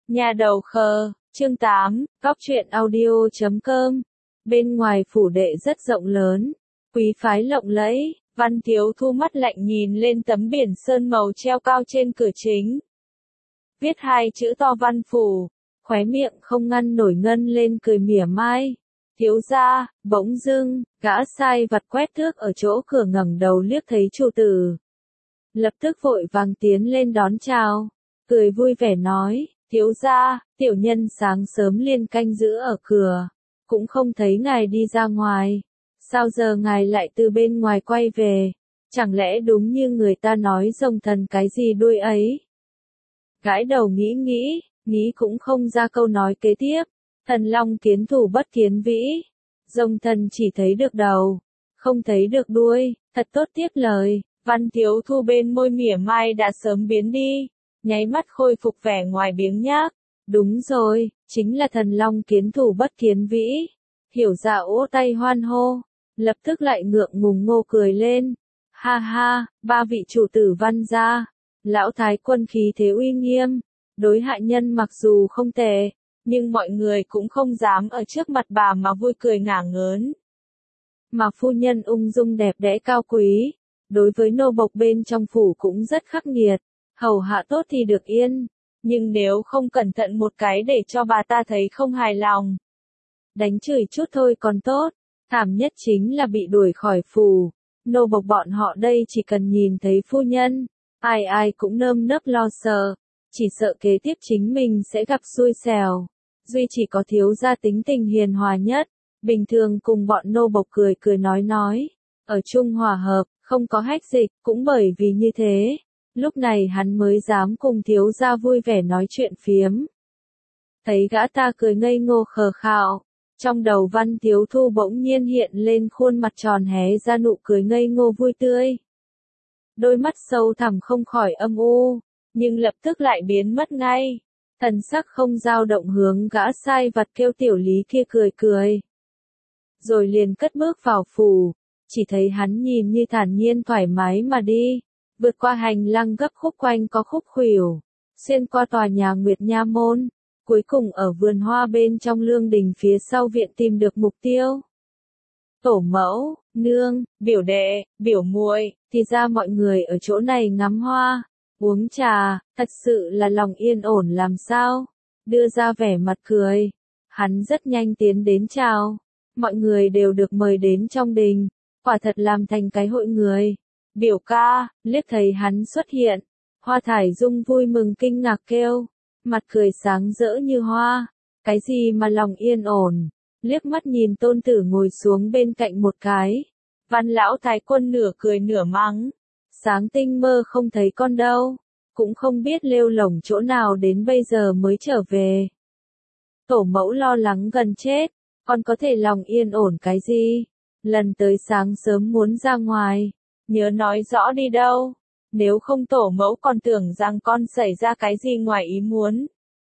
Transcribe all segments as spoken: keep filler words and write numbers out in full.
Nhà đầu khờ, chương tám, góc truyện audio chấm com. Bên ngoài phủ đệ rất rộng lớn, quý phái lộng lẫy, Văn Thiếu Thu mắt lạnh nhìn lên tấm biển sơn màu treo cao trên cửa chính. Viết hai chữ to Văn Phủ, khóe miệng không ngăn nổi ngân lên cười mỉa mai. Thiếu gia, bỗng dưng, gã sai vặt quét thước ở chỗ cửa ngẩng đầu liếc thấy chủ tử. Lập tức vội vàng tiến lên đón chào, cười vui vẻ nói, thiếu gia, tiểu nhân sáng sớm liền canh giữ ở cửa, cũng không thấy ngài đi ra ngoài. Sao giờ ngài lại từ bên ngoài quay về? Chẳng lẽ đúng như người ta nói rồng thần cái gì đuôi ấy? Gãi đầu nghĩ nghĩ, nghĩ cũng không ra câu nói kế tiếp. Thần long kiến thủ bất kiến vĩ. Rồng thần chỉ thấy được đầu, không thấy được đuôi, thật tốt tiếp lời. Văn Thiếu Thu bên môi mỉa mai đã sớm biến đi, nháy mắt khôi phục vẻ ngoài biếng nhác. Đúng rồi, chính là thần long kiến thủ bất kiến vĩ. Hiểu ra ố tay hoan hô, lập tức lại ngượng ngùng ngô cười lên. Ha ha, ba vị chủ tử Văn gia, lão thái quân khí thế uy nghiêm, đối hạ nhân mặc dù không tệ, nhưng mọi người cũng không dám ở trước mặt bà mà vui cười ngả ngớn. Mà phu nhân ung dung đẹp đẽ cao quý, đối với nô bộc bên trong phủ cũng rất khắc nghiệt, hầu hạ tốt thì được yên, nhưng nếu không cẩn thận một cái để cho bà ta thấy không hài lòng, đánh chửi chút thôi còn tốt, thảm nhất chính là bị đuổi khỏi phủ. Nô bộc bọn họ đây chỉ cần nhìn thấy phu nhân, ai ai cũng nơm nớp lo sợ, chỉ sợ kế tiếp chính mình sẽ gặp xui xẻo. Duy chỉ có thiếu gia tính tình hiền hòa nhất, bình thường cùng bọn nô bộc cười cười nói nói, ở chung hòa hợp, không có hách dịch, cũng bởi vì như thế, lúc này hắn mới dám cùng thiếu gia vui vẻ nói chuyện phiếm. Thấy gã ta cười ngây ngô khờ khạo, trong đầu Văn Thiếu Thu bỗng nhiên hiện lên khuôn mặt tròn hé ra nụ cười ngây ngô vui tươi. Đôi mắt sâu thẳm không khỏi âm u, nhưng lập tức lại biến mất ngay. Thần sắc không dao động hướng gã sai vặt kêu tiểu lý kia cười cười. Rồi liền cất bước vào phủ, chỉ thấy hắn nhìn như thản nhiên thoải mái mà đi, vượt qua hành lang gấp khúc quanh có khúc khuỷu, xuyên qua tòa nhà Nguyệt Nha Môn, cuối cùng ở vườn hoa bên trong lương đình phía sau viện tìm được mục tiêu. Tổ mẫu, nương, biểu đệ, biểu muội, thì ra mọi người ở chỗ này ngắm hoa, uống trà, thật sự là lòng yên ổn làm sao, đưa ra vẻ mặt cười. Hắn rất nhanh tiến đến chào, mọi người đều được mời đến trong đình, quả thật làm thành cái hội người. Biểu ca, liếc thấy hắn xuất hiện, Hoa Thải Dung vui mừng kinh ngạc kêu, mặt cười sáng rỡ như hoa, cái gì mà lòng yên ổn, liếc mắt nhìn tôn tử ngồi xuống bên cạnh một cái. Văn lão thái quân nửa cười nửa mắng, sáng tinh mơ không thấy con đâu, cũng không biết lêu lổng chỗ nào đến bây giờ mới trở về. Tổ mẫu lo lắng gần chết, con có thể lòng yên ổn cái gì, lần tới sáng sớm muốn ra ngoài, nhớ nói rõ đi đâu, nếu không tổ mẫu còn tưởng rằng con xảy ra cái gì ngoài ý muốn.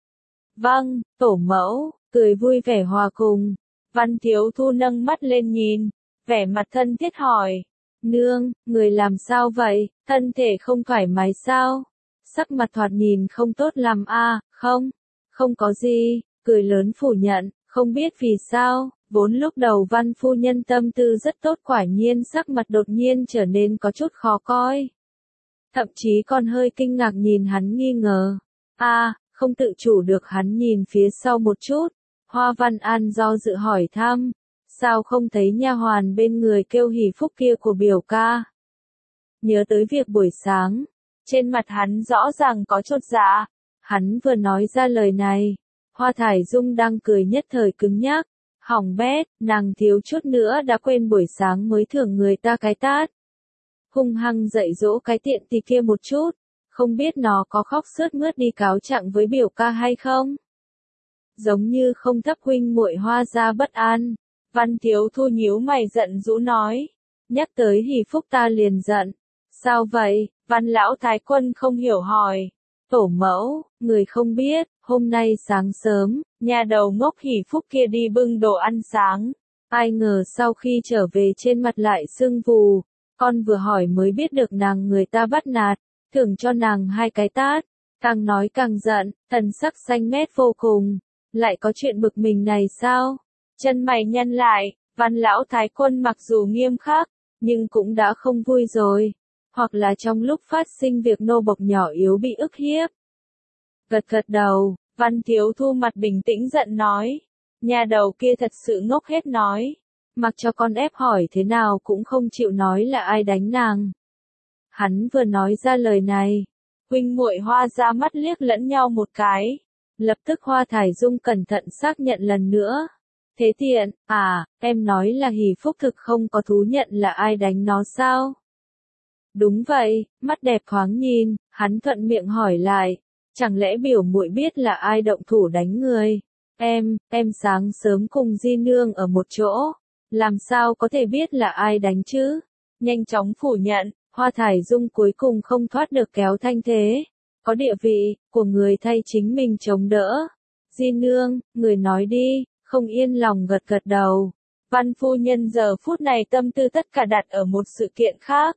Vâng, tổ mẫu, cười vui vẻ hòa cùng. Văn Thiếu Thu nâng mắt lên nhìn, vẻ mặt thân thiết hỏi, nương, người làm sao vậy, thân thể không thoải mái sao? Sắc mặt thoạt nhìn không tốt lắm à, không, không có gì, cười lớn phủ nhận, không biết vì sao, vốn lúc đầu Văn phu nhân tâm tư rất tốt quả nhiên sắc mặt đột nhiên trở nên có chút khó coi. Thậm chí còn hơi kinh ngạc nhìn hắn nghi ngờ. À, không tự chủ được hắn nhìn phía sau một chút. Hoa Văn An do dự hỏi thăm, sao không thấy nha hoàn bên người kêu hỉ phúc kia của biểu ca? Nhớ tới việc buổi sáng, trên mặt hắn rõ ràng có chột dạ. Hắn vừa nói ra lời này, Hoa Thải Dung đang cười nhất thời cứng nhắc, hỏng bét, nàng thiếu chút nữa đã quên buổi sáng mới thưởng người ta cái tát. Hung hăng dạy dỗ cái tiện tỳ kia một chút, không biết nó có khóc sướt mướt đi cáo trạng với biểu ca hay không? Giống như không thấp huynh muội Hoa gia bất an. Văn Thiếu Thu nhíu mày giận dữ nói, nhắc tới hỉ phúc ta liền giận. Sao vậy? Văn lão thái quân không hiểu hỏi. Tổ mẫu, người không biết, hôm nay sáng sớm, nhà đầu ngốc hỉ phúc kia đi bưng đồ ăn sáng. Ai ngờ sau khi trở về trên mặt lại sưng vù, con vừa hỏi mới biết được nàng người ta bắt nạt, thưởng cho nàng hai cái tát. Càng nói càng giận, thần sắc xanh mét vô cùng. Lại có chuyện bực mình này sao? Chân mày nhăn lại, Văn lão thái quân mặc dù nghiêm khắc, nhưng cũng đã không vui rồi. Hoặc là trong lúc phát sinh việc nô bộc nhỏ yếu bị ức hiếp. Gật gật đầu, Văn Thiếu Thu mặt bình tĩnh giận nói. Nhà đầu kia thật sự ngốc hết nói. Mặc cho con ép hỏi thế nào cũng không chịu nói là ai đánh nàng. Hắn vừa nói ra lời này. Huynh muội Hoa ra mắt liếc lẫn nhau một cái. Lập tức Hoa Thải Dung cẩn thận xác nhận lần nữa. Thế Thiện, à, em nói là Hỷ Phúc thực không có thú nhận là ai đánh nó sao? Đúng vậy, mắt đẹp thoáng nhìn, hắn thuận miệng hỏi lại. Chẳng lẽ biểu muội biết là ai động thủ đánh người? Em, em sáng sớm cùng Di Nương ở một chỗ. Làm sao có thể biết là ai đánh chứ? Nhanh chóng phủ nhận, Hoa Thải Dung cuối cùng không thoát được kéo thanh thế. Có địa vị, của người thay chính mình chống đỡ. Di Nương, người nói đi, không yên lòng gật gật đầu. Văn phu nhân giờ phút này tâm tư tất cả đặt ở một sự kiện khác.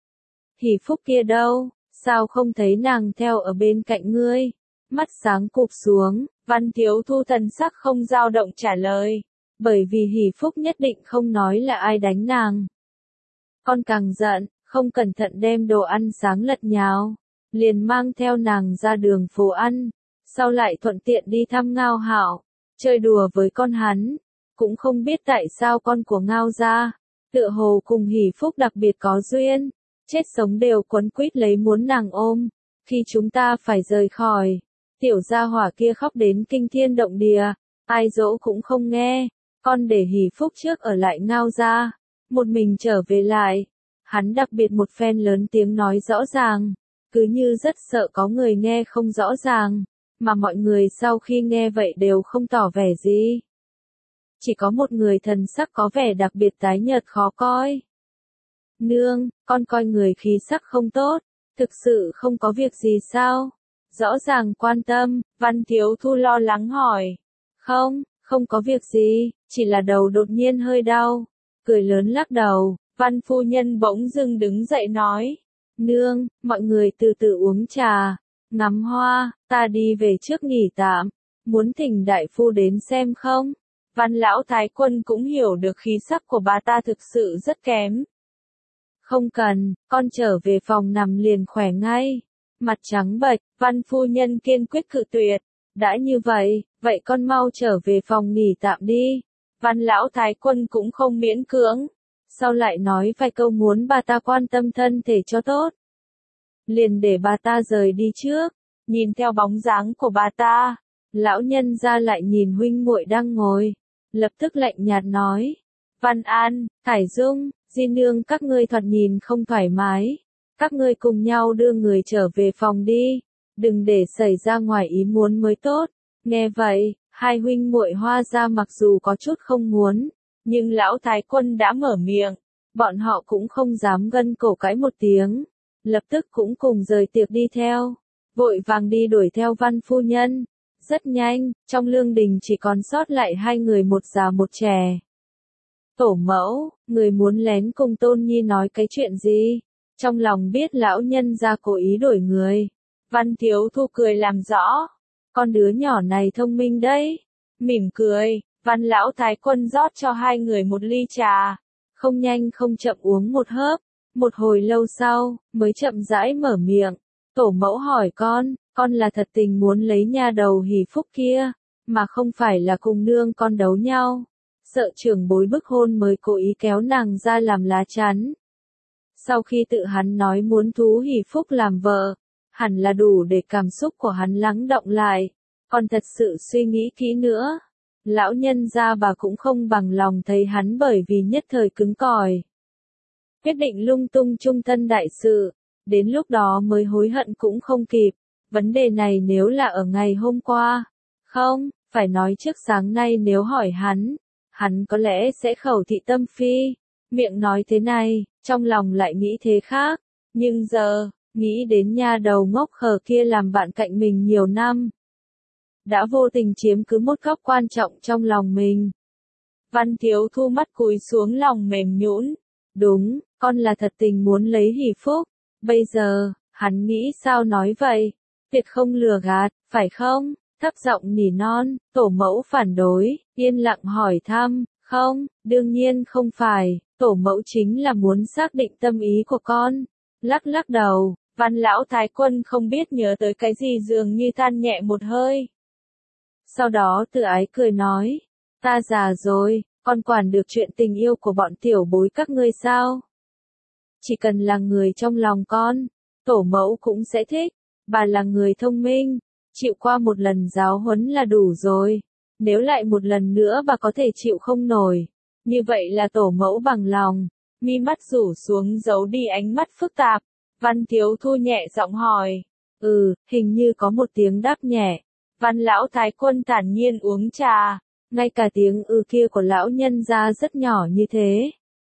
Hỷ Phúc kia đâu, sao không thấy nàng theo ở bên cạnh ngươi? Mắt sáng cụp xuống, Văn Thiếu Thu thần sắc không dao động trả lời. Bởi vì Hỷ Phúc nhất định không nói là ai đánh nàng. Con càng giận, không cẩn thận đem đồ ăn sáng lật nhào. Liền mang theo nàng ra đường phố ăn. Sau lại thuận tiện đi thăm Ngao Hạo. Chơi đùa với con hắn. Cũng không biết tại sao con của Ngao ra. Tựa hồ cùng Hỷ Phúc đặc biệt có duyên. Chết sống đều quấn quýt lấy muốn nàng ôm. Khi chúng ta phải rời khỏi. Tiểu gia hỏa kia khóc đến kinh thiên động địa. Ai dỗ cũng không nghe. Con để Hỷ Phúc trước ở lại Ngao ra. Một mình trở về lại. Hắn đặc biệt một phen lớn tiếng nói rõ ràng. Cứ như rất sợ có người nghe không rõ ràng. Mà mọi người sau khi nghe vậy đều không tỏ vẻ gì. Chỉ có một người thần sắc có vẻ đặc biệt tái nhợt khó coi. Nương, con coi người khí sắc không tốt. Thực sự không có việc gì sao? Rõ ràng quan tâm, Văn Thiếu Thu lo lắng hỏi. Không, không có việc gì, chỉ là đầu đột nhiên hơi đau. Cười lớn lắc đầu, Văn phu nhân bỗng dưng đứng dậy nói. Nương, mọi người từ từ uống trà, ngắm hoa, ta đi về trước nghỉ tạm. Muốn thỉnh đại phu đến xem không? Văn lão thái quân cũng hiểu được khí sắc của bà ta thực sự rất kém. Không cần, con trở về phòng nằm liền khỏe ngay. Mặt trắng bệch, Văn phu nhân kiên quyết cự tuyệt. Đã như vậy, vậy con mau trở về phòng nghỉ tạm đi. Văn lão thái quân cũng không miễn cưỡng. Sau lại nói vài câu muốn bà ta quan tâm thân thể cho tốt. Liền để bà ta rời đi trước. Nhìn theo bóng dáng của bà ta. Lão nhân ra lại nhìn huynh muội đang ngồi. Lập tức lạnh nhạt nói. Văn An, Thải Dung, Di Nương các ngươi thoạt nhìn không thoải mái. Các ngươi cùng nhau đưa người trở về phòng đi. Đừng để xảy ra ngoài ý muốn mới tốt. Nghe vậy, hai huynh muội Hoa ra mặc dù có chút không muốn. Nhưng lão thái quân đã mở miệng. Bọn họ cũng không dám gân cổ cãi một tiếng. Lập tức cũng cùng rời tiệc đi theo. Vội vàng đi đuổi theo Văn phu nhân. Rất nhanh, trong lương đình chỉ còn sót lại hai người một già một trẻ. Tổ mẫu, người muốn lén cùng Tôn Nhi nói cái chuyện gì? Trong lòng biết lão nhân ra cố ý đổi người. Văn Thiếu Thu cười làm rõ. Con đứa nhỏ này thông minh đấy. Mỉm cười, Văn lão thái quân rót cho hai người một ly trà. Không nhanh không chậm uống một hớp. Một hồi lâu sau, mới chậm rãi mở miệng. Tổ mẫu hỏi con, con là thật tình muốn lấy nha đầu Hỷ Phúc kia, mà không phải là cùng nương con đấu nhau. Sợ trưởng bối bức hôn mới cố ý kéo nàng ra làm lá chắn. Sau khi tự hắn nói muốn thú Hỷ Phúc làm vợ, hẳn là đủ để cảm xúc của hắn lắng động lại. Còn thật sự suy nghĩ kỹ nữa, lão nhân gia bà cũng không bằng lòng thấy hắn bởi vì nhất thời cứng cỏi. Quyết định lung tung trung thân đại sự, đến lúc đó mới hối hận cũng không kịp. Vấn đề này nếu là ở ngày hôm qua, không, phải nói trước sáng nay nếu hỏi hắn, hắn có lẽ sẽ khẩu thị tâm phi, miệng nói thế này, trong lòng lại nghĩ thế khác, nhưng giờ, nghĩ đến nha đầu ngốc khờ kia làm bạn cạnh mình nhiều năm. Đã vô tình chiếm cứ một góc quan trọng trong lòng mình. Văn Thiếu Thu mắt cúi xuống lòng mềm nhũn. Đúng, con là thật tình muốn lấy Hỷ Phúc. Bây giờ, hắn nghĩ sao nói vậy? tuyệt không lừa gạt, phải không? Thấp giọng nỉ non, tổ mẫu phản đối, yên lặng hỏi thăm, không, đương nhiên không phải, tổ mẫu chính là muốn xác định tâm ý của con. Lắc lắc đầu, Văn lão thái quân không biết nhớ tới cái gì dường như than nhẹ một hơi. Sau đó Từ Ái cười nói, ta già rồi, con quản được chuyện tình yêu của bọn tiểu bối các ngươi sao? Chỉ cần là người trong lòng con, tổ mẫu cũng sẽ thích, bà là người thông minh, chịu qua một lần giáo huấn là đủ rồi, nếu lại một lần nữa bà có thể chịu không nổi, như vậy là tổ mẫu bằng lòng, mi mắt rủ xuống giấu đi ánh mắt phức tạp, Văn Thiếu Thu nhẹ giọng hỏi, ừ, hình như có một tiếng đáp nhẹ, Văn lão thái quân thản nhiên uống trà, ngay cả tiếng ư kia của lão nhân ra rất nhỏ như thế.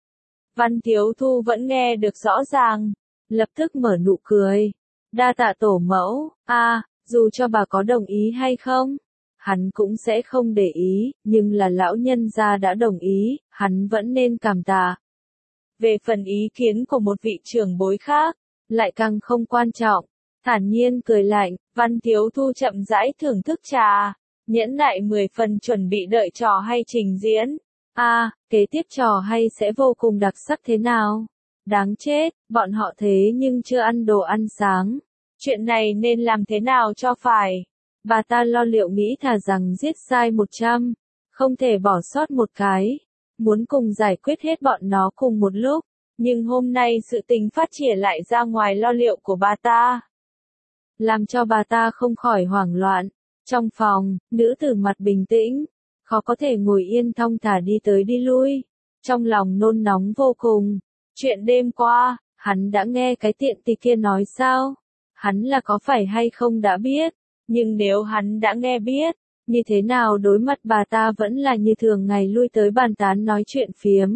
Văn Thiếu Thu vẫn nghe được rõ ràng, lập tức mở nụ cười, đa tạ tổ mẫu, a, à, dù cho bà có đồng ý hay không, hắn cũng sẽ không để ý, nhưng là lão nhân gia đã đồng ý, hắn vẫn nên cảm tạ. Về phần ý kiến của một vị trưởng bối khác, lại càng không quan trọng, thản nhiên cười lạnh, Văn Thiếu Thu chậm rãi thưởng thức trà, nhẫn nại mười phần chuẩn bị đợi trò hay trình diễn. A, à, kế tiếp trò hay sẽ vô cùng đặc sắc thế nào? Đáng chết, bọn họ thế nhưng chưa ăn đồ ăn sáng. Chuyện này nên làm thế nào cho phải? Bà ta lo liệu nghĩ thà rằng giết sai một trăm, không thể bỏ sót một cái. Muốn cùng giải quyết hết bọn nó cùng một lúc. Nhưng hôm nay sự tình phát triển lại ra ngoài lo liệu của bà ta. Làm cho bà ta không khỏi hoảng loạn. Trong phòng, nữ tử mặt bình tĩnh. Khó có thể ngồi yên thong thả đi tới đi lui. Trong lòng nôn nóng vô cùng. Chuyện đêm qua, hắn đã nghe cái tiện tỳ kia nói sao? Hắn là có phải hay không đã biết? Nhưng nếu hắn đã nghe biết, như thế nào đối mặt bà ta vẫn là như thường ngày lui tới bàn tán nói chuyện phiếm.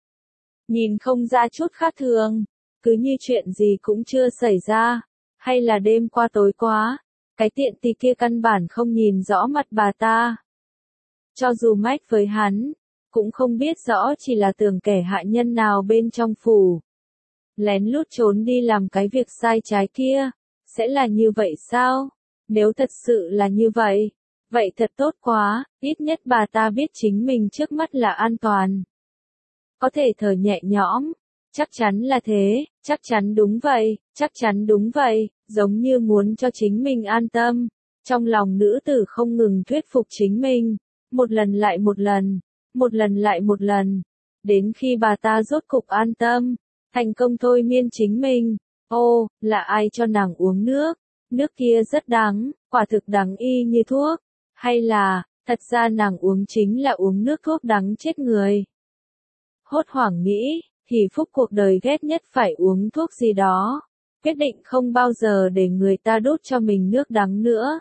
Nhìn không ra chút khác thường, cứ như chuyện gì cũng chưa xảy ra, hay là đêm qua tối quá, cái tiện tỳ kia căn bản không nhìn rõ mặt bà ta. Cho dù mách với hắn, cũng không biết rõ chỉ là tưởng kẻ hạ nhân nào bên trong phủ. Lén lút trốn đi làm cái việc sai trái kia, sẽ là như vậy sao? Nếu thật sự là như vậy, vậy thật tốt quá, ít nhất bà ta biết chính mình trước mắt là an toàn. Có thể thở nhẹ nhõm, chắc chắn là thế, chắc chắn đúng vậy, chắc chắn đúng vậy, giống như muốn cho chính mình an tâm. Trong lòng nữ tử không ngừng thuyết phục chính mình, một lần lại một lần, một lần lại một lần, đến khi bà ta rốt cục an tâm, thành công thôi miên chính mình. Ô, là ai cho nàng uống nước? Nước kia rất đắng, quả thực đắng y như thuốc. Hay là, thật ra nàng uống chính là uống nước thuốc đắng chết người. Hốt hoảng nghĩ, thì phúc cuộc đời ghét nhất phải uống thuốc gì đó. Quyết định không bao giờ để người ta đút cho mình nước đắng nữa.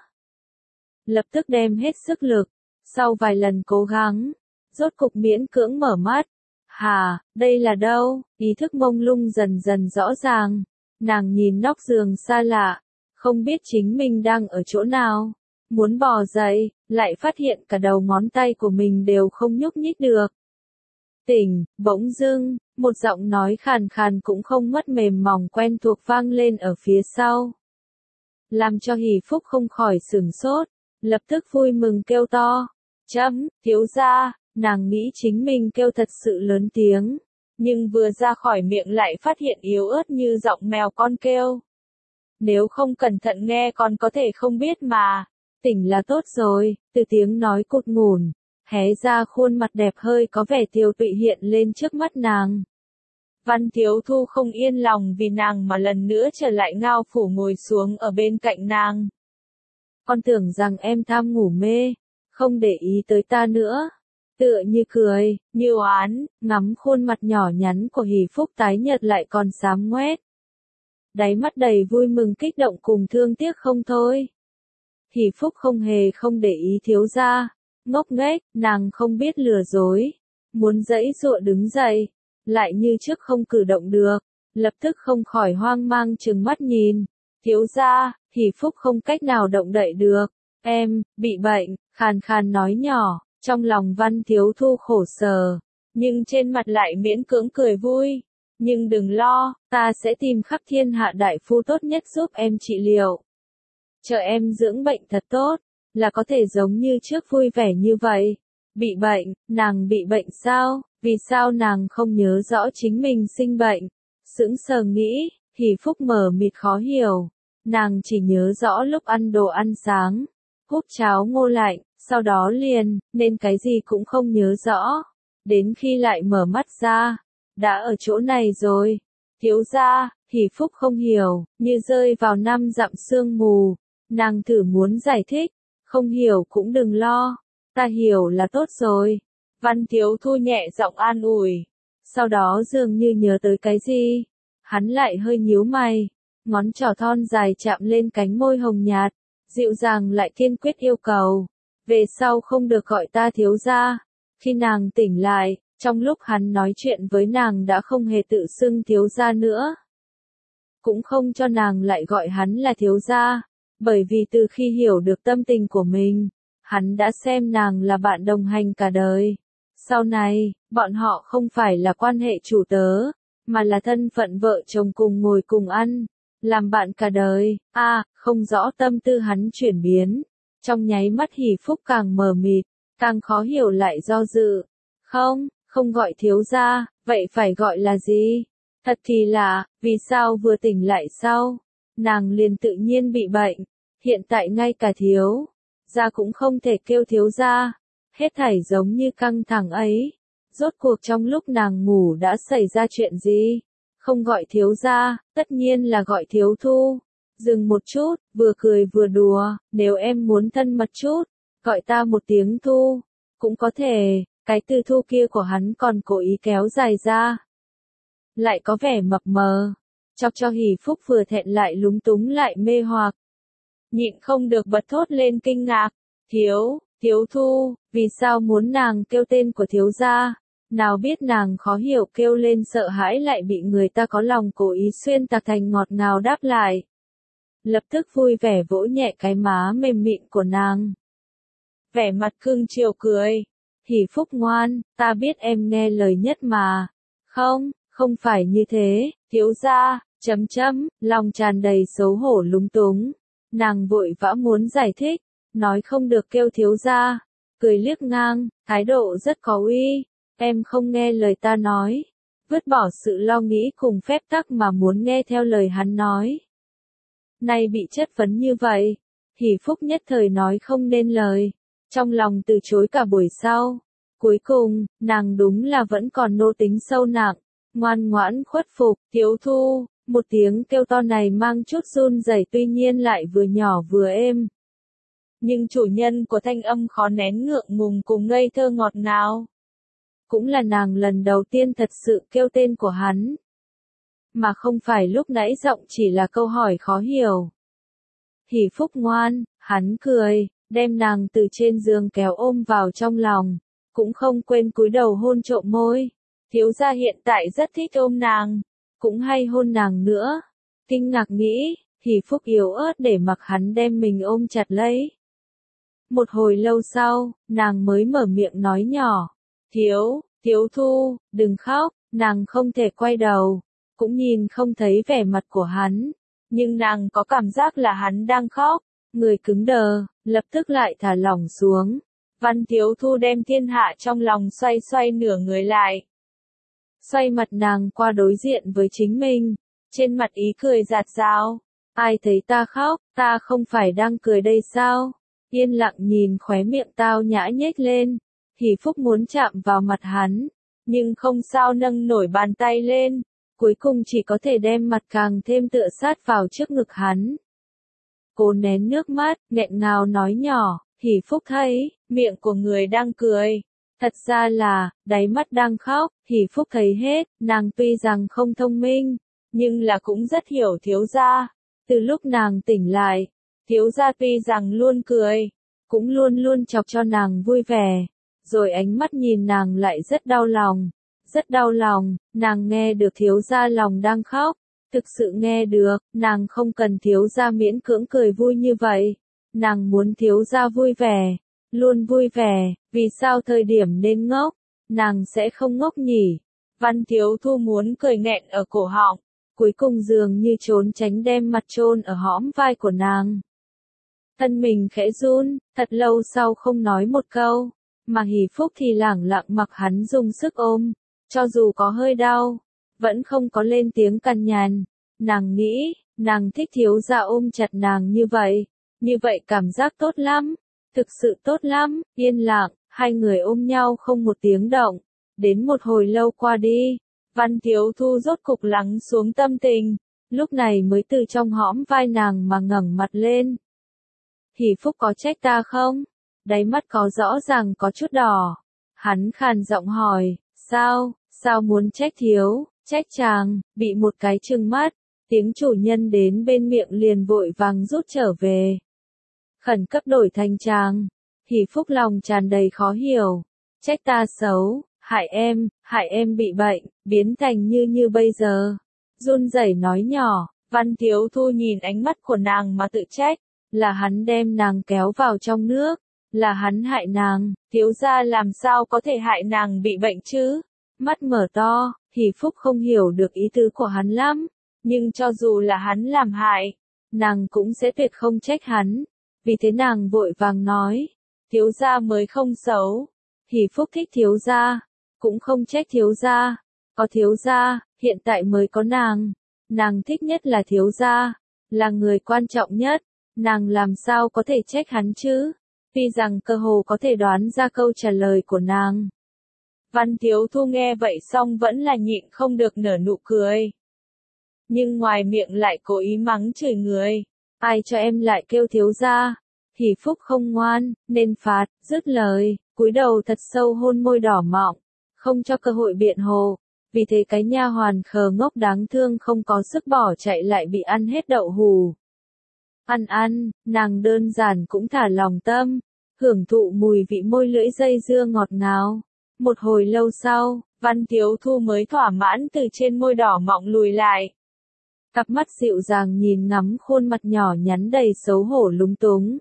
Lập tức đem hết sức lực, sau vài lần cố gắng, rốt cục miễn cưỡng mở mắt. Hà, đây là đâu? Ý thức mông lung dần dần rõ ràng. Nàng nhìn nóc giường xa lạ, không biết chính mình đang ở chỗ nào. Muốn bò dậy, lại phát hiện cả đầu ngón tay của mình đều không nhúc nhích được. Tỉnh, bỗng dưng, một giọng nói khàn khàn cũng không mất mềm mỏng quen thuộc vang lên ở phía sau. Làm cho Hỷ Phúc không khỏi sửng sốt, lập tức vui mừng kêu to. Chấm, thiếu gia, nàng nghĩ chính mình kêu thật sự lớn tiếng. Nhưng vừa ra khỏi miệng lại phát hiện yếu ớt như giọng mèo con kêu. Nếu không cẩn thận nghe còn có thể không biết mà. Tỉnh là tốt rồi, từ tiếng nói cụt ngủn, hé ra khuôn mặt đẹp hơi có vẻ tiều tụy hiện lên trước mắt nàng. Văn Thiếu Thu không yên lòng vì nàng mà lần nữa trở lại ngao phủ ngồi xuống ở bên cạnh nàng. Con tưởng rằng em tham ngủ mê, không để ý tới ta nữa. Tựa như cười, như oán, ngắm khuôn mặt nhỏ nhắn của Hỷ Phúc tái nhợt lại còn xám ngoét. Đáy mắt đầy vui mừng kích động cùng thương tiếc không thôi. Hỷ Phúc không hề không để ý thiếu gia, ngốc nghếch, nàng không biết lừa dối, muốn giãy giụa đứng dậy, lại như trước không cử động được, lập tức không khỏi hoang mang trừng mắt nhìn. Thiếu gia, Hỷ Phúc không cách nào động đậy được, em, bị bệnh, khàn khàn nói nhỏ. Trong lòng Văn Thiếu Thu khổ sở, nhưng trên mặt lại miễn cưỡng cười vui. Nhưng đừng lo, ta sẽ tìm khắp thiên hạ đại phu tốt nhất giúp em trị liệu. chờ em dưỡng bệnh thật tốt, là có thể giống như trước vui vẻ như vậy. Bị bệnh, nàng bị bệnh sao? Vì sao nàng không nhớ rõ chính mình sinh bệnh? Sững sờ nghĩ, Hỷ Phúc mờ mịt khó hiểu. Nàng chỉ nhớ rõ lúc ăn đồ ăn sáng, húp cháo ngô lạnh, sau đó liền, nên cái gì cũng không nhớ rõ. Đến khi lại mở mắt ra, đã ở chỗ này rồi. Thiếu gia, Hỷ Phúc không hiểu, như rơi vào năm dặm sương mù. Nàng thử muốn giải thích, không hiểu cũng đừng lo, ta hiểu là tốt rồi. Văn Tiếu Thu nhẹ giọng an ủi, sau đó dường như nhớ tới cái gì, hắn lại hơi nhíu mày, ngón trỏ thon dài chạm lên cánh môi hồng nhạt, dịu dàng lại kiên quyết yêu cầu, về sau không được gọi ta thiếu gia. Khi nàng tỉnh lại, trong lúc hắn nói chuyện với nàng đã không hề tự xưng thiếu gia nữa, cũng không cho nàng lại gọi hắn là thiếu gia, bởi vì từ khi hiểu được tâm tình của mình, hắn đã xem nàng là bạn đồng hành cả đời. Sau này, bọn họ không phải là quan hệ chủ tớ, mà là thân phận vợ chồng cùng ngồi cùng ăn, làm bạn cả đời. A, à, không rõ tâm tư hắn chuyển biến. Trong nháy mắt Hỷ Phúc càng mờ mịt, càng khó hiểu lại do dự. Không, không gọi thiếu gia, vậy phải gọi là gì? Thật thì lạ, vì sao vừa tỉnh lại sau, nàng liền tự nhiên bị bệnh. Hiện tại ngay cả thiếu gia cũng không thể kêu thiếu gia. Hết thảy giống như căng thẳng ấy. Rốt cuộc trong lúc nàng ngủ đã xảy ra chuyện gì? Không gọi thiếu gia, tất nhiên là gọi Thiếu Thu. Dừng một chút, vừa cười vừa đùa, nếu em muốn thân mật chút, gọi ta một tiếng Thu. Cũng có thể, cái từ Thu kia của hắn còn cố ý kéo dài ra. Lại có vẻ mập mờ, chọc cho Hỷ Phúc vừa thẹn lại lúng túng lại mê hoặc. Nhịn không được bật thốt lên kinh ngạc, thiếu, Thiếu Thu, vì sao muốn nàng kêu tên của thiếu gia? Nào biết nàng khó hiểu kêu lên sợ hãi lại bị người ta có lòng cố ý xuyên tạc thành ngọt ngào đáp lại. Lập tức vui vẻ vỗ nhẹ cái má mềm mịn của nàng. Vẻ mặt cưng chiều cười. Hỷ Phúc ngoan, ta biết em nghe lời nhất mà. Không, không phải như thế, thiếu gia, chấm chấm, lòng tràn đầy xấu hổ lúng túng. Nàng vội vã muốn giải thích, nói không được kêu thiếu gia, cười liếc ngang, thái độ rất có uy. Em không nghe lời ta nói, vứt bỏ sự lo nghĩ cùng phép tắc mà muốn nghe theo lời hắn nói. Nay bị chất vấn như vậy, Hỷ Phúc nhất thời nói không nên lời, trong lòng từ chối cả buổi sau. Cuối cùng, nàng đúng là vẫn còn nô tính sâu nặng, ngoan ngoãn khuất phục. Thiếu Thu, một tiếng kêu to này mang chút run rẩy tuy nhiên lại vừa nhỏ vừa êm. Nhưng chủ nhân của thanh âm khó nén ngượng ngùng cùng ngây thơ ngọt ngào. Cũng là nàng lần đầu tiên thật sự kêu tên của hắn. Mà không phải lúc nãy giọng chỉ là câu hỏi khó hiểu. Hỷ Phúc ngoan, hắn cười, đem nàng từ trên giường kéo ôm vào trong lòng, cũng không quên cúi đầu hôn trộm môi. Thiếu gia hiện tại rất thích ôm nàng, cũng hay hôn nàng nữa. Kinh ngạc nghĩ, Hỷ Phúc yếu ớt để mặc hắn đem mình ôm chặt lấy. Một hồi lâu sau, nàng mới mở miệng nói nhỏ. Thiếu, Thiếu Thu, đừng khóc, nàng không thể quay đầu, cũng nhìn không thấy vẻ mặt của hắn, nhưng nàng có cảm giác là hắn đang khóc, người cứng đờ, lập tức lại thả lỏng xuống. Văn Thiếu Thu đem thiên hạ trong lòng xoay xoay nửa người lại. Xoay mặt nàng qua đối diện với chính mình, trên mặt ý cười rạt rào. Ai thấy ta khóc, ta không phải đang cười đây sao? Yên lặng nhìn khóe miệng tao nhã nhếch lên. Hỷ Phúc muốn chạm vào mặt hắn, nhưng không sao nâng nổi bàn tay lên, cuối cùng chỉ có thể đem mặt càng thêm tựa sát vào trước ngực hắn. Cô nén nước mắt, nghẹn ngào nói nhỏ, Hỷ Phúc thấy, miệng của người đang cười, thật ra là, đáy mắt đang khóc. Hỷ Phúc thấy hết, nàng tuy rằng không thông minh, nhưng là cũng rất hiểu thiếu gia. Từ lúc nàng tỉnh lại, thiếu gia tuy rằng luôn cười, cũng luôn luôn chọc cho nàng vui vẻ. Rồi ánh mắt nhìn nàng lại rất đau lòng, rất đau lòng, nàng nghe được thiếu gia lòng đang khóc, thực sự nghe được, nàng không cần thiếu gia miễn cưỡng cười vui như vậy, nàng muốn thiếu gia vui vẻ, luôn vui vẻ, vì sao thời điểm nên ngốc, nàng sẽ không ngốc nhỉ. Văn Thiếu Thu muốn cười nghẹn ở cổ họng, cuối cùng dường như trốn tránh đem mặt chôn ở hõm vai của nàng. Thân mình khẽ run, thật lâu sau không nói một câu, mà Hỷ Phúc thì lẳng lặng mặc hắn dùng sức ôm, cho dù có hơi đau, vẫn không có lên tiếng cằn nhằn. Nàng nghĩ, nàng thích thiếu gia ôm chặt nàng như vậy, như vậy cảm giác tốt lắm, thực sự tốt lắm. Yên lặng, hai người ôm nhau không một tiếng động, đến một hồi lâu qua đi, Văn Tiếu Thu rốt cục lắng xuống tâm tình, lúc này mới từ trong hõm vai nàng mà ngẩng mặt lên. Hỷ Phúc có trách ta không? Đáy mắt có rõ ràng có chút đỏ. Hắn khàn giọng hỏi, sao, sao muốn trách thiếu, trách chàng, bị một cái trừng mắt, tiếng chủ nhân đến bên miệng liền vội vàng rút trở về. Khẩn cấp đổi thành chàng, Hỷ Phúc lòng tràn đầy khó hiểu, trách ta xấu, hại em, hại em bị bệnh, biến thành như như bây giờ. Run rẩy nói nhỏ, Văn Tiếu Thu nhìn ánh mắt của nàng mà tự trách, là hắn đem nàng kéo vào trong nước, là hắn hại nàng, thiếu gia làm sao có thể hại nàng bị bệnh chứ? Mắt mở to, Hỷ Phúc không hiểu được ý tứ của hắn lắm, nhưng cho dù là hắn làm hại, nàng cũng sẽ tuyệt không trách hắn, vì thế nàng vội vàng nói, thiếu gia mới không xấu, Hỷ Phúc thích thiếu gia, cũng không trách thiếu gia, có thiếu gia, hiện tại mới có nàng, nàng thích nhất là thiếu gia, là người quan trọng nhất, nàng làm sao có thể trách hắn chứ? Tuy rằng cơ hồ có thể đoán ra câu trả lời của nàng. Văn Tiếu Thu nghe vậy xong vẫn là nhịn không được nở nụ cười. Nhưng ngoài miệng lại cố ý mắng chửi người. Ai cho em lại kêu thiếu gia? Hỷ Phúc không ngoan, nên phạt, dứt lời, cúi đầu thật sâu hôn môi đỏ mọng, không cho cơ hội biện hồ. Vì thế cái nha hoàn khờ ngốc đáng thương không có sức bỏ chạy lại bị ăn hết đậu hù. Ăn ăn, nàng đơn giản cũng thả lòng tâm, hưởng thụ mùi vị môi lưỡi dây dưa ngọt ngào. Một hồi lâu sau, Văn Tiếu Thu mới thỏa mãn từ trên môi đỏ mọng lùi lại. Cặp mắt dịu dàng nhìn ngắm khuôn mặt nhỏ nhắn đầy xấu hổ lúng túng.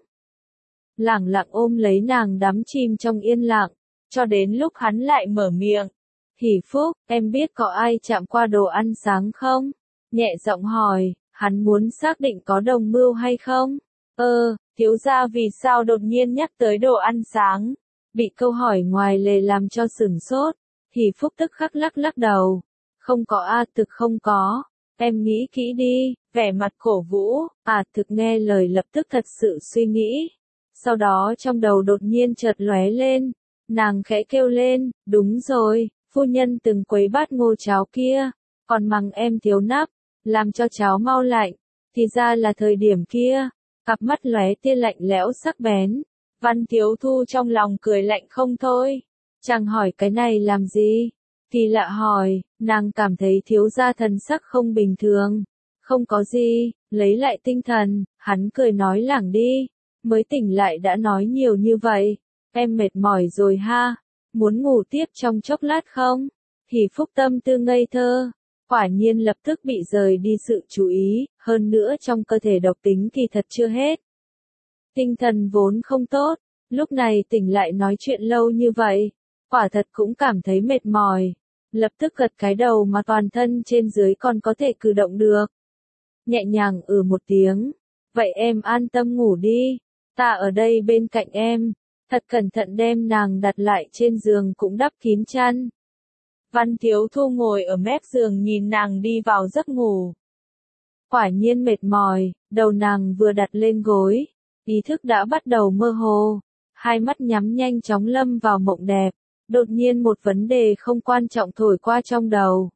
Lẳng lặng ôm lấy nàng đắm chìm trong yên lặng, cho đến lúc hắn lại mở miệng. Hỷ Phúc, em biết có ai chạm qua đồ ăn sáng không? Nhẹ giọng hỏi. Hắn muốn xác định có đồng mưu hay không? Ơ, thiếu gia vì sao đột nhiên nhắc tới đồ ăn sáng? Bị câu hỏi ngoài lề làm cho sửng sốt. Hỷ Phúc tức khắc lắc lắc đầu. Không có a, thực không có. Em nghĩ kỹ đi, vẻ mặt cổ vũ. À, thực nghe lời lập tức thật sự suy nghĩ. Sau đó trong đầu đột nhiên chợt lóe lên. Nàng khẽ kêu lên, đúng rồi, phu nhân từng quấy bát ngô cháo kia, còn mắng em thiếu nắp, làm cho cháo mau lạnh, thì ra là thời điểm kia. Cặp mắt lóe tia lạnh lẽo sắc bén. Văn Tiếu Thu trong lòng cười lạnh không thôi. Chàng hỏi cái này làm gì? Kỳ lạ hỏi, nàng cảm thấy thiếu gia thần sắc không bình thường. Không có gì, lấy lại tinh thần, hắn cười nói lảng đi. Mới tỉnh lại đã nói nhiều như vậy. Em mệt mỏi rồi ha, muốn ngủ tiếp trong chốc lát không? Hỷ Phúc tâm tư ngây thơ. Quả nhiên lập tức bị rời đi sự chú ý, hơn nữa trong cơ thể độc tính thì thật chưa hết. Tinh thần vốn không tốt, lúc này tỉnh lại nói chuyện lâu như vậy, quả thật cũng cảm thấy mệt mỏi. Lập tức gật cái đầu mà toàn thân trên dưới còn có thể cử động được. Nhẹ nhàng ừ một tiếng, vậy em an tâm ngủ đi, ta ở đây bên cạnh em, thật cẩn thận đem nàng đặt lại trên giường cũng đắp kín chăn. Văn Tiếu Thu ngồi ở mép giường nhìn nàng đi vào giấc ngủ. Quả nhiên mệt mỏi, đầu nàng vừa đặt lên gối, ý thức đã bắt đầu mơ hồ, hai mắt nhắm nhanh chóng lâm vào mộng đẹp, đột nhiên một vấn đề không quan trọng thổi qua trong đầu.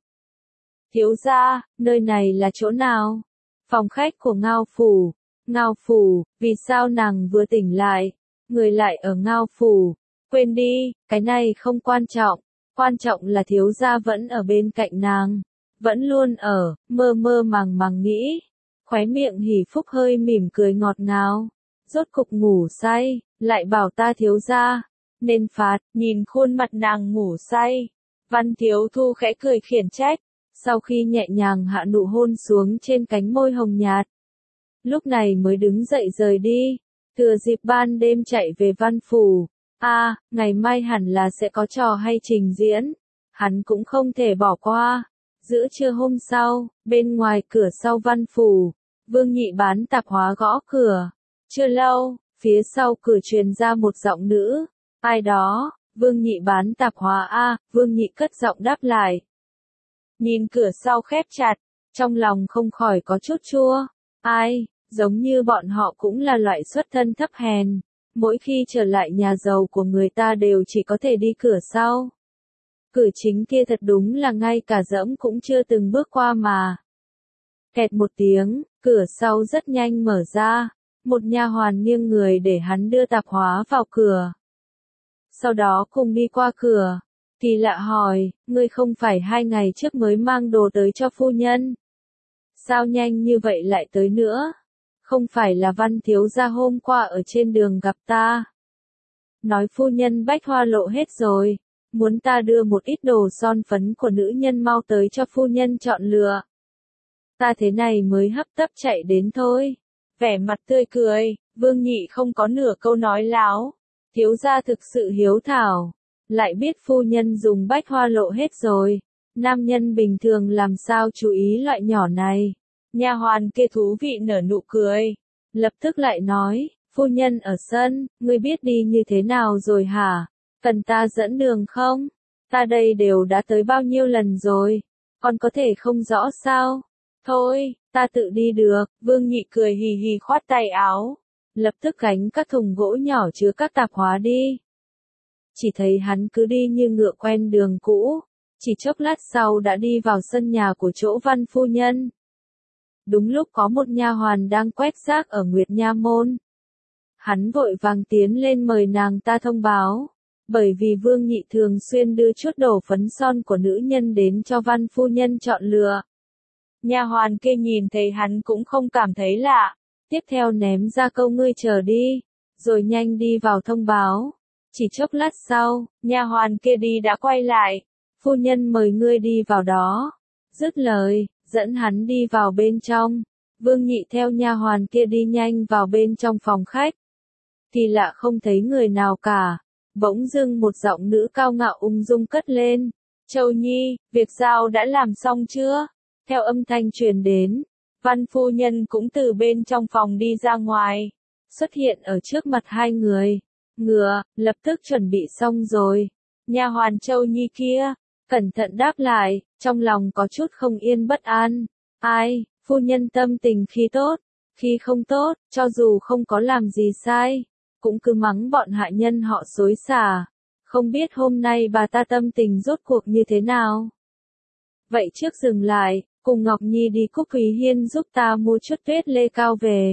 Thiếu gia, nơi này là chỗ nào? Phòng khách của Ngao Phủ. Ngao Phủ, vì sao nàng vừa tỉnh lại, người lại ở Ngao Phủ? Quên đi, cái này không quan trọng. Quan trọng là thiếu gia vẫn ở bên cạnh nàng, vẫn luôn ở, mơ mơ màng màng nghĩ. Khóe miệng Hỷ Phúc hơi mỉm cười ngọt ngào, rốt cục ngủ say, lại bảo ta thiếu gia, nên phạt, nhìn khuôn mặt nàng ngủ say. Văn Tiếu Thu khẽ cười khiển trách, sau khi nhẹ nhàng hạ nụ hôn xuống trên cánh môi hồng nhạt. Lúc này mới đứng dậy rời đi, thừa dịp ban đêm chạy về văn phủ. A, à, ngày mai hẳn là sẽ có trò hay trình diễn, hắn cũng không thể bỏ qua. Giữa trưa hôm sau, bên ngoài cửa sau văn phủ, Vương Nhị bán tạp hóa gõ cửa. Chưa lâu, phía sau cửa truyền ra một giọng nữ. Ai đó? Vương Nhị bán tạp hóa a, Vương Nhị cất giọng đáp lại. Nhìn cửa sau khép chặt, trong lòng không khỏi có chút chua. Ai, giống như bọn họ cũng là loại xuất thân thấp hèn. Mỗi khi trở lại nhà giàu của người ta đều chỉ có thể đi cửa sau. Cửa chính kia thật đúng là ngay cả dẫm cũng chưa từng bước qua mà. Kẹt một tiếng, cửa sau rất nhanh mở ra. Một nha hoàn nghiêng người để hắn đưa tạp hóa vào cửa. Sau đó cùng đi qua cửa. Kỳ lạ hỏi, ngươi không phải hai ngày trước mới mang đồ tới cho phu nhân? Sao nhanh như vậy lại tới nữa? Không phải là Văn thiếu gia hôm qua ở trên đường gặp ta? Nói phu nhân bách hoa lộ hết rồi, muốn ta đưa một ít đồ son phấn của nữ nhân mau tới cho phu nhân chọn lựa. Ta thế này mới hấp tấp chạy đến thôi. Vẻ mặt tươi cười, Vương Nhị không có nửa câu nói láo. Thiếu gia thực sự hiếu thảo, lại biết phu nhân dùng bách hoa lộ hết rồi. Nam nhân bình thường làm sao chú ý loại nhỏ này. Nha hoàn kia thú vị nở nụ cười, lập tức lại nói, phu nhân ở sân, ngươi biết đi như thế nào rồi hả? Cần ta dẫn đường không? Ta đây đều đã tới bao nhiêu lần rồi, còn có thể không rõ sao? Thôi, ta tự đi được. Vương Nhị cười hì hì khoát tay áo, lập tức gánh các thùng gỗ nhỏ chứa các tạp hóa đi. Chỉ thấy hắn cứ đi như ngựa quen đường cũ, chỉ chốc lát sau đã đi vào sân nhà của chỗ Văn phu nhân. Đúng lúc có một nha hoàn đang quét rác ở Nguyệt Nha môn. Hắn vội vàng tiến lên mời nàng ta thông báo, bởi vì Vương Nhị thường xuyên đưa chút đồ phấn son của nữ nhân đến cho Văn phu nhân chọn lựa. Nha hoàn kia nhìn thấy hắn cũng không cảm thấy lạ, tiếp theo ném ra câu ngươi chờ đi, rồi nhanh đi vào thông báo. Chỉ chốc lát sau, nha hoàn kia đi đã quay lại, phu nhân mời ngươi đi vào đó. Dứt lời, dẫn hắn đi vào bên trong. Vương Nhị theo nha hoàn kia đi nhanh vào bên trong phòng khách. Kỳ lạ không thấy người nào cả, bỗng dưng một giọng nữ cao ngạo ung dung cất lên. Châu Nhi, việc giao đã làm xong chưa? Theo âm thanh truyền đến, Văn phu nhân cũng từ bên trong phòng đi ra ngoài, xuất hiện ở trước mặt hai người. Ngựa, lập tức chuẩn bị xong rồi. Nha hoàn Châu Nhi kia, cẩn thận đáp lại, trong lòng có chút không yên bất an. Ai, phu nhân tâm tình khi tốt, khi không tốt, cho dù không có làm gì sai, cũng cứ mắng bọn hạ nhân họ xối xả. Không biết hôm nay bà ta tâm tình rốt cuộc như thế nào? Vậy trước dừng lại, cùng Ngọc Nhi đi Cúc Thúy Hiên giúp ta mua chút tuyết lê cao về.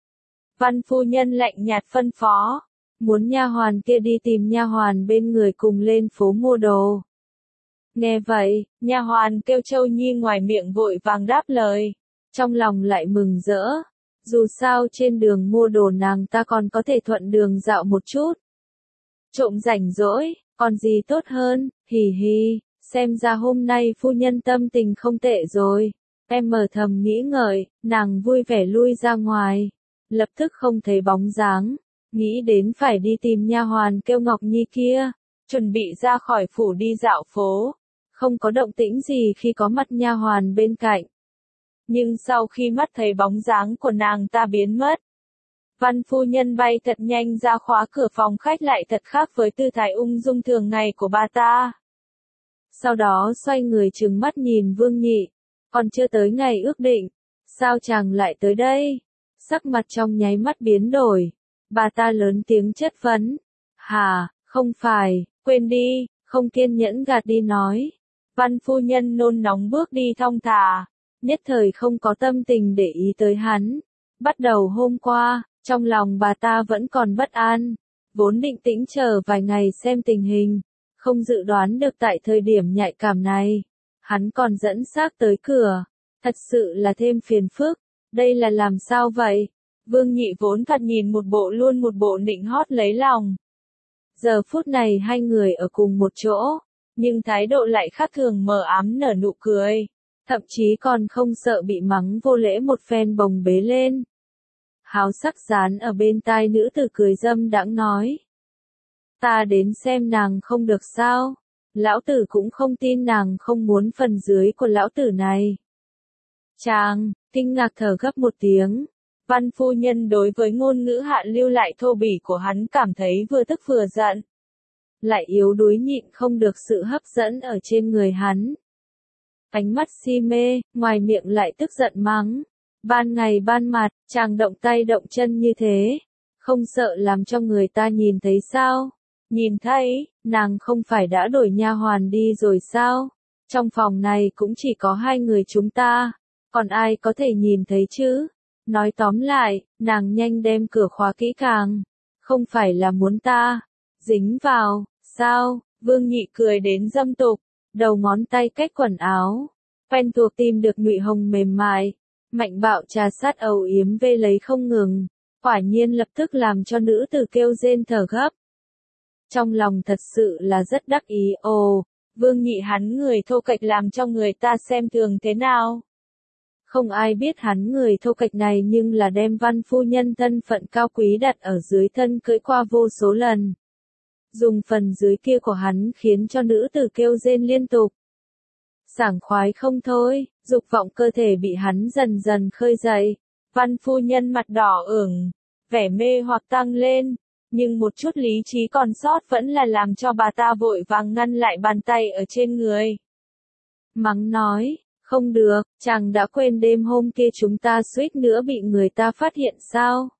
Văn phu nhân lạnh nhạt phân phó, muốn nha hoàn kia đi tìm nha hoàn bên người cùng lên phố mua đồ. Nghe vậy, nha hoàn kêu Châu Nhi ngoài miệng vội vàng đáp lời, trong lòng lại mừng rỡ. Dù sao trên đường mua đồ nàng ta còn có thể thuận đường dạo một chút. Trộm rảnh rỗi, còn gì tốt hơn, hì hì, xem ra hôm nay phu nhân tâm tình không tệ rồi. Em mở thầm nghĩ ngợi, nàng vui vẻ lui ra ngoài, lập tức không thấy bóng dáng, nghĩ đến phải đi tìm nha hoàn kêu Ngọc Nhi kia, chuẩn bị ra khỏi phủ đi dạo phố. Không có động tĩnh gì khi có mặt nha hoàn bên cạnh. Nhưng sau khi mắt thấy bóng dáng của nàng ta biến mất, Văn phu nhân bay thật nhanh ra khóa cửa phòng khách lại thật khác với tư thái ung dung thường ngày của bà ta. Sau đó xoay người trừng mắt nhìn Vương Nhị, còn chưa tới ngày ước định, sao chàng lại tới đây? Sắc mặt trong nháy mắt biến đổi, bà ta lớn tiếng chất vấn. Hà, không phải, quên đi, không kiên nhẫn gạt đi nói. Văn phu nhân nôn nóng bước đi thong thả, nhất thời không có tâm tình để ý tới hắn. Bắt đầu hôm qua, trong lòng bà ta vẫn còn bất an, vốn định tĩnh chờ vài ngày xem tình hình, không dự đoán được tại thời điểm nhạy cảm này, hắn còn dẫn xác tới cửa, thật sự là thêm phiền phức, đây là làm sao vậy? Vương Nhị vốn thật nhìn một bộ luôn một bộ nịnh hót lấy lòng. Giờ phút này hai người ở cùng một chỗ, nhưng thái độ lại khác thường mờ ám nở nụ cười, thậm chí còn không sợ bị mắng vô lễ một phen bồng bế lên. Háo sắc dán ở bên tai nữ tử cười dâm đãng nói. Ta đến xem nàng không được sao? Lão tử cũng không tin nàng không muốn phần dưới của lão tử này. Chàng, kinh ngạc thở gấp một tiếng. Văn phu nhân đối với ngôn ngữ hạ lưu lại thô bỉ của hắn cảm thấy vừa tức vừa giận. Lại yếu đuối nhịn không được sự hấp dẫn ở trên người hắn. Ánh mắt si mê, ngoài miệng lại tức giận mắng. Ban ngày ban mặt, chàng động tay động chân như thế. Không sợ làm cho người ta nhìn thấy sao? Nhìn thấy, nàng không phải đã đổi nha hoàn đi rồi sao? Trong phòng này cũng chỉ có hai người chúng ta. Còn ai có thể nhìn thấy chứ? Nói tóm lại, nàng nhanh đem cửa khóa kỹ càng. Không phải là muốn ta dính vào, sao? Vương Nhị cười đến dâm tục, đầu ngón tay cách quần áo. Quen thuộc tìm được nhụy hồng mềm mại. Mạnh bạo trà sát âu yếm vê lấy không ngừng. Quả nhiên lập tức làm cho nữ tử kêu rên thở gấp. Trong lòng thật sự là rất đắc ý. Ồ, Vương Nhị hắn người thô kệch làm cho người ta xem thường thế nào? Không ai biết hắn người thô kệch này nhưng là đem văn phu nhân thân phận cao quý đặt ở dưới thân cưỡi qua vô số lần. Dùng phần dưới kia của hắn khiến cho nữ tử kêu rên liên tục. Sảng khoái không thôi, dục vọng cơ thể bị hắn dần dần khơi dậy. Văn phu nhân mặt đỏ ửng, vẻ mê hoặc tăng lên, nhưng một chút lý trí còn sót vẫn là làm cho bà ta vội vàng ngăn lại bàn tay ở trên người. Mắng nói, không được, chàng đã quên đêm hôm kia chúng ta suýt nữa bị người ta phát hiện sao?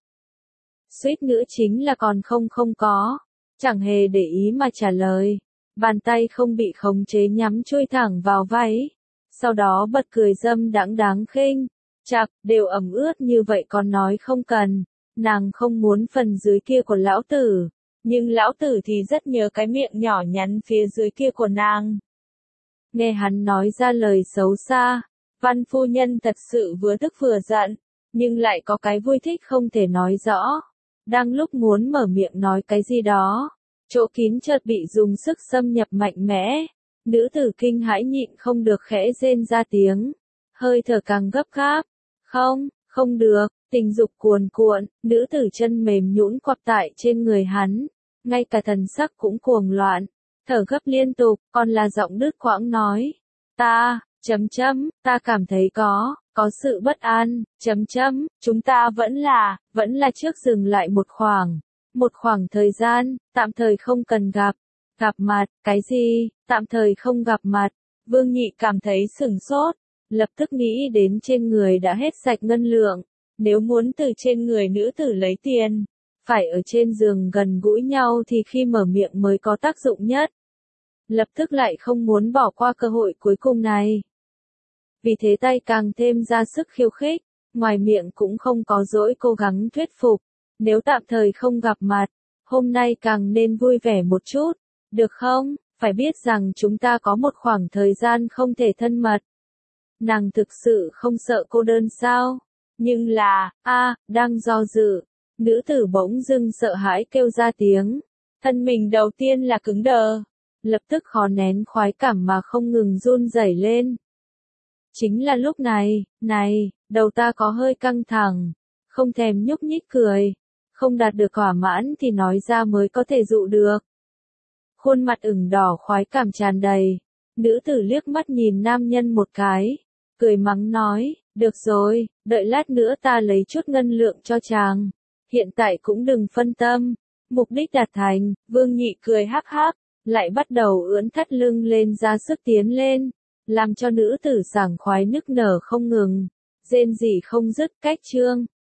Suýt nữa chính là còn không không có, chẳng hề để ý mà trả lời. Bàn tay không bị khống chế nhắm chui thẳng vào váy. Sau đó bật cười dâm đãng đáng khinh. Chạc, đều ẩm ướt như vậy còn nói không cần. Nàng không muốn phần dưới kia của lão tử. Nhưng lão tử thì rất nhớ cái miệng nhỏ nhắn phía dưới kia của nàng. Nghe hắn nói ra lời xấu xa. Văn phu nhân thật sự vừa tức vừa giận. Nhưng lại có cái vui thích không thể nói rõ. Đang lúc muốn mở miệng nói cái gì đó. Chỗ kín chợt bị dùng sức xâm nhập mạnh mẽ. Nữ tử kinh hãi nhịn không được khẽ rên ra tiếng. Hơi thở càng gấp gáp. Không, không được, tình dục cuồn cuộn, nữ tử chân mềm nhũn quặp tại trên người hắn. Ngay cả thần sắc cũng cuồng loạn. Thở gấp liên tục, còn là giọng đứt quãng nói. Ta, chấm chấm, ta cảm thấy có, có sự bất an, chấm chấm, chúng ta vẫn là, vẫn là trước dừng lại một khoảng. Một khoảng thời gian, tạm thời không cần gặp. Gặp mặt, cái gì, tạm thời không gặp mặt. Vương Nhị cảm thấy sửng sốt. Lập tức nghĩ đến trên người đã hết sạch ngân lượng. Nếu muốn từ trên người nữ tử lấy tiền, phải ở trên giường gần gũi nhau thì khi mở miệng mới có tác dụng nhất. Lập tức lại không muốn bỏ qua cơ hội cuối cùng này. Vì thế tay càng thêm ra sức khiêu khích. Ngoài miệng cũng không có dỗi cố gắng thuyết phục. Nếu tạm thời không gặp mặt, hôm nay càng nên vui vẻ một chút, được không? Phải biết rằng chúng ta có một khoảng thời gian không thể thân mật. Nàng thực sự không sợ cô đơn sao? Nhưng là, a, đang do dự. Nữ tử bỗng dưng sợ hãi kêu ra tiếng. Thân mình đầu tiên là cứng đờ. Lập tức khó nén khoái cảm mà không ngừng run rẩy lên. Chính là lúc này, này, đầu ta có hơi căng thẳng. Không thèm nhúc nhích cười. Không đạt được thỏa mãn thì nói ra mới có thể dụ được. Khuôn mặt ửng đỏ khoái cảm tràn đầy. Nữ tử liếc mắt nhìn nam nhân một cái. Cười mắng nói, được rồi, đợi lát nữa ta lấy chút ngân lượng cho chàng. Hiện tại cũng đừng phân tâm. Mục đích đạt thành, Vương Nhị cười hắc hắc, lại bắt đầu ưỡn thắt lưng lên ra sức tiến lên. Làm cho nữ tử sảng khoái nức nở không ngừng. Rên rỉ không dứt cách chương.